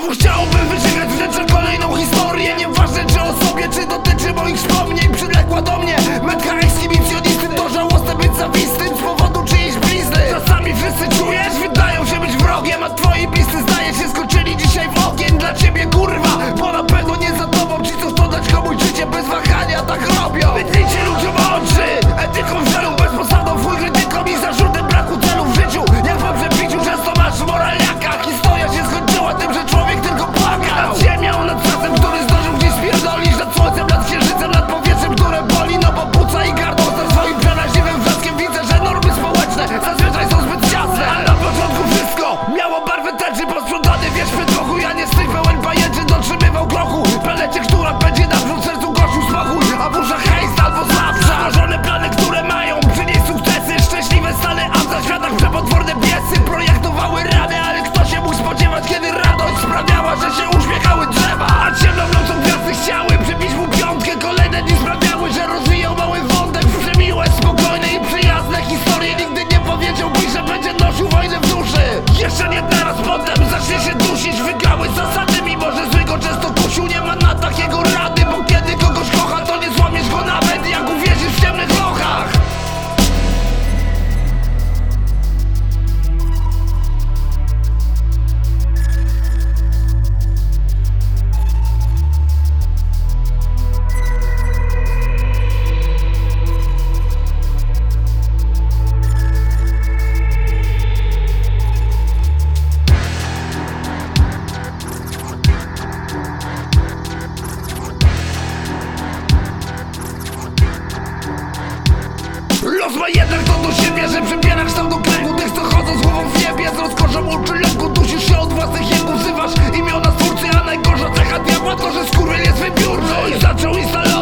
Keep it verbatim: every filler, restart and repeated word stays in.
Znowu chciałbym wyciągać w rzeczy kolejną historię. Nieważne czy o sobie, czy dotyczy moich wspomnień. Przyległa do mnie metka ekshibicjonisty. To żałosne być zawistym z powodu czyjejś blizny. Czasami wszyscy czujesz, wydają się być wrogiem, a twoi bliscy zdaje się skoczyli dzisiaj w ogień. Dla ciebie kurwa, bo na pewno nie za tobą. Ci co chcą dać komuś życie bez wahania tak robią. Wydlijcie ludziom oczy, etyką żelu, bezposadną w chuj krytyką i zarzutem braku celu w życiu. Jak po przepiciu często masz moraliaka. Historia się skończyła tym, że człowiek tylko płakał. Nad ziemią, nad czasem, który zdążył gdzieś spierdolić. Nad słońcem, nad księżycem, nad powietrzem, które boli. No bo płuca i gardło za swoim przeraźliwym wrzaskiem. Widzę, że normy społeczne zazwyczaj są zbyt ciasne. A na początku wszystko miało barwę tęczy. Posprzątany wierzby trochu, ja nie strych pełen pajęczy. Dotrzymywał grochu, pelecie, która będzie naprzód w sercu gościu spokój. A w uszach hejst albo zawsze założone plany, które mają przynieść sukcesy. Szczęśliwe stany, a w zaświatach przepotworne piesy. Projektowały rany, ale kto się mógł spodziewać, kiedy radość sprawiała, że się uśmiechały drzewa. A ciemną nocą gwiazdy chciały przybić mu piątkę. Kolejne dni sprawiały, że rozwijał mały wątek. Przemiłe, spokojne i przyjazne historie. Nigdy nie powiedziałbyś, że będzie nosił wojnę w duszy. Jeszcze nie teraz, potem zacznie się dusić. Wygrały zasady, mimo że złego często kusił. Nie ma na takiego rady, bo kiedy kogoś kocha, to nie złamiesz go nawet jak uwierzysz w ciemnych lochach. Los ma jednak to do siebie, że przybiera kształt okręgu tych, co chodzą z głową w niebie. Z rozkoszą uczy lęku, dusisz się od własnych jęków. Wzywasz imiona stwórcy, a najgorsza cecha diabła to, że skurwiel jest wybiórczy. I zaczął instalować